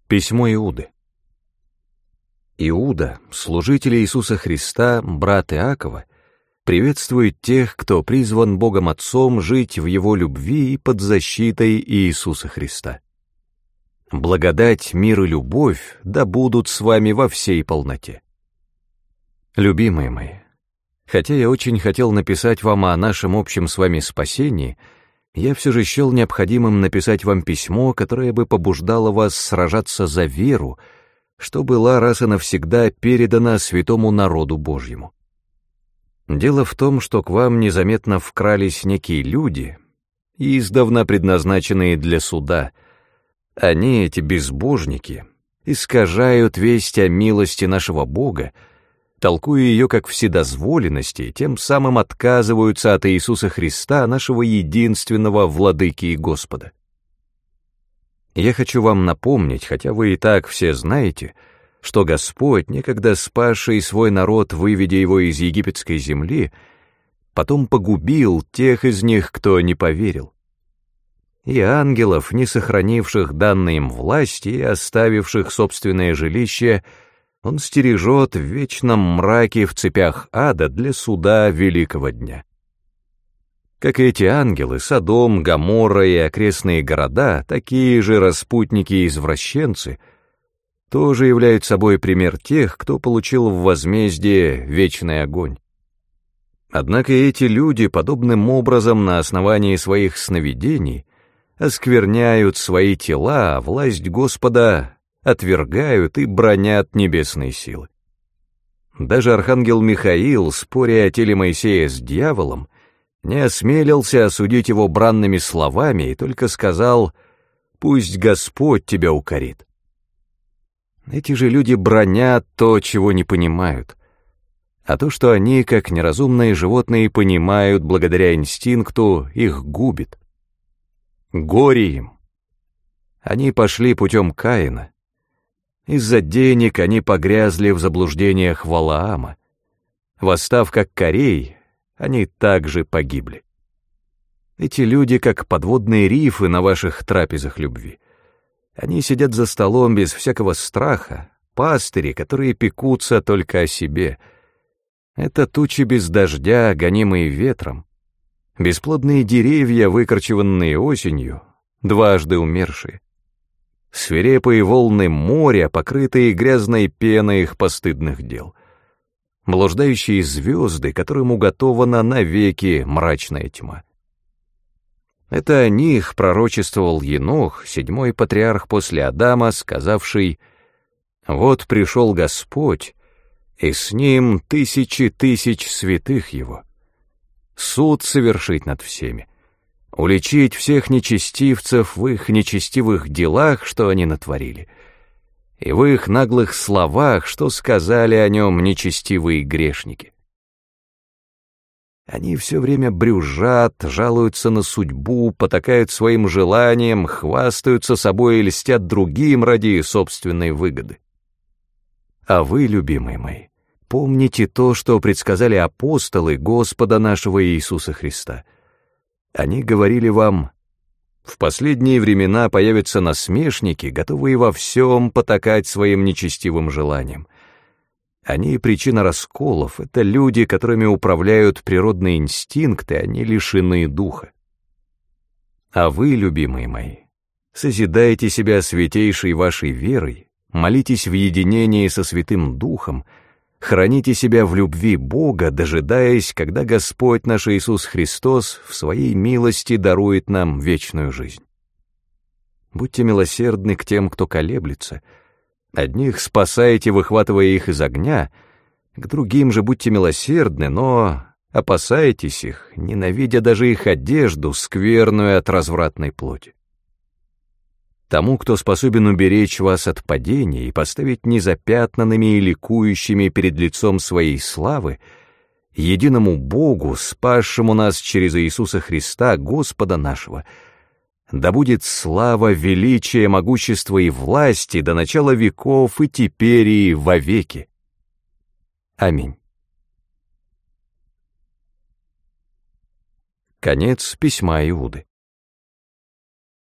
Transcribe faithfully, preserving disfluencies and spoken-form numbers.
Письмо Иуды. Иуда, служитель Иисуса Христа, брат Иакова, приветствует тех, кто призван Богом Отцом жить в Его любви и под защитой Иисуса Христа. Благодать, мир и любовь да будут с вами во всей полноте. Любимые мои, хотя я очень хотел написать вам о нашем общем с вами спасении, я все же счел необходимым написать вам письмо, которое бы побуждало вас сражаться за веру, что была раз и навсегда передана святому народу Божьему. Дело в том, что к вам незаметно вкрались некие люди, издавна предназначенные для суда. Они, эти безбожники, искажают весть о милости нашего Бога, толкуя ее как вседозволенности, и тем самым отказываются от Иисуса Христа, нашего единственного Владыки и Господа. Я хочу вам напомнить, хотя вы и так все знаете, что Господь, некогда спасший свой народ, выведя его из египетской земли, потом погубил тех из них, кто не поверил. И ангелов, не сохранивших данной им власти и оставивших собственное жилище, Он стережет в вечном мраке в цепях ада для суда великого дня. Как и эти ангелы, Содом, Гоморра и окрестные города, такие же распутники и извращенцы, тоже являют собой пример тех, кто получил в возмездие вечный огонь. Однако эти люди подобным образом на основании своих сновидений оскверняют свои тела, а власть Господа отвергают и бранят небесные силы. Даже архангел Михаил, споря о теле Моисея с дьяволом, не осмелился осудить его бранными словами и только сказал: «Пусть Господь тебя укорит». Эти же люди бранят то, чего не понимают, а то, что они, как неразумные животные, понимают благодаря инстинкту, их губит. Горе им! Они пошли путем Каина. Из-за денег они погрязли в заблуждениях Валаама. Восстав как Корей, они также погибли. Эти люди, как подводные рифы на ваших трапезах любви. Они сидят за столом без всякого страха, пастыри, которые пекутся только о себе. Это тучи без дождя, гонимые ветром, бесплодные деревья, выкорчеванные осенью, дважды умершие. Свирепые волны моря, покрытые грязной пеной их постыдных дел. Блуждающие звезды, которым уготована навеки мрачная тьма. Это о них пророчествовал Енох, седьмой патриарх после Адама, сказавший: «Вот пришел Господь, и с ним тысячи тысяч святых его. Суд совершить над всеми, уличить всех нечестивцев в их нечестивых делах, что они натворили, и в их наглых словах, что сказали о нем нечестивые грешники». Они все время брюзжат, жалуются на судьбу, потакают своим желаниям, хвастаются собой и льстят другим ради собственной выгоды. А вы, любимые мои, помните то, что предсказали апостолы Господа нашего Иисуса Христа. Они говорили вам: в последние времена появятся насмешники, готовые во всем потакать своим нечестивым желаниям. Они причина расколов, это люди, которыми управляют природные инстинкты, они лишены духа. А вы, любимые мои, созидайте себя святейшей вашей верой, молитесь в единении со Святым Духом, храните себя в любви Бога, дожидаясь, когда Господь наш Иисус Христос в Своей милости дарует нам вечную жизнь. Будьте милосердны к тем, кто колеблется. Одних спасайте, выхватывая их из огня, к другим же будьте милосердны, но опасайтесь их, ненавидя даже их одежду, скверную от развратной плоти. Тому, кто способен уберечь вас от падения и поставить незапятнанными и ликующими перед лицом своей славы, единому Богу, спасшему нас через Иисуса Христа, Господа нашего, да будет слава, величие, могущество и власти до начала веков и теперь и вовеки. Аминь. Конец письма Иуды.